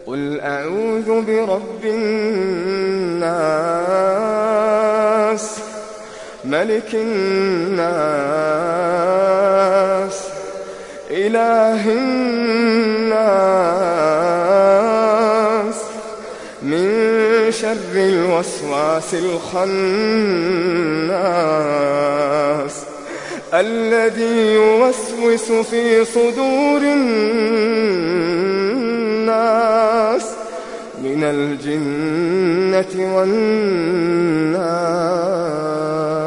قل أعوذ برب الناس ملك الناس إله الناس من شر الوسواس الخناس الذي يوسوس في صدور الناس من الجنة والناس.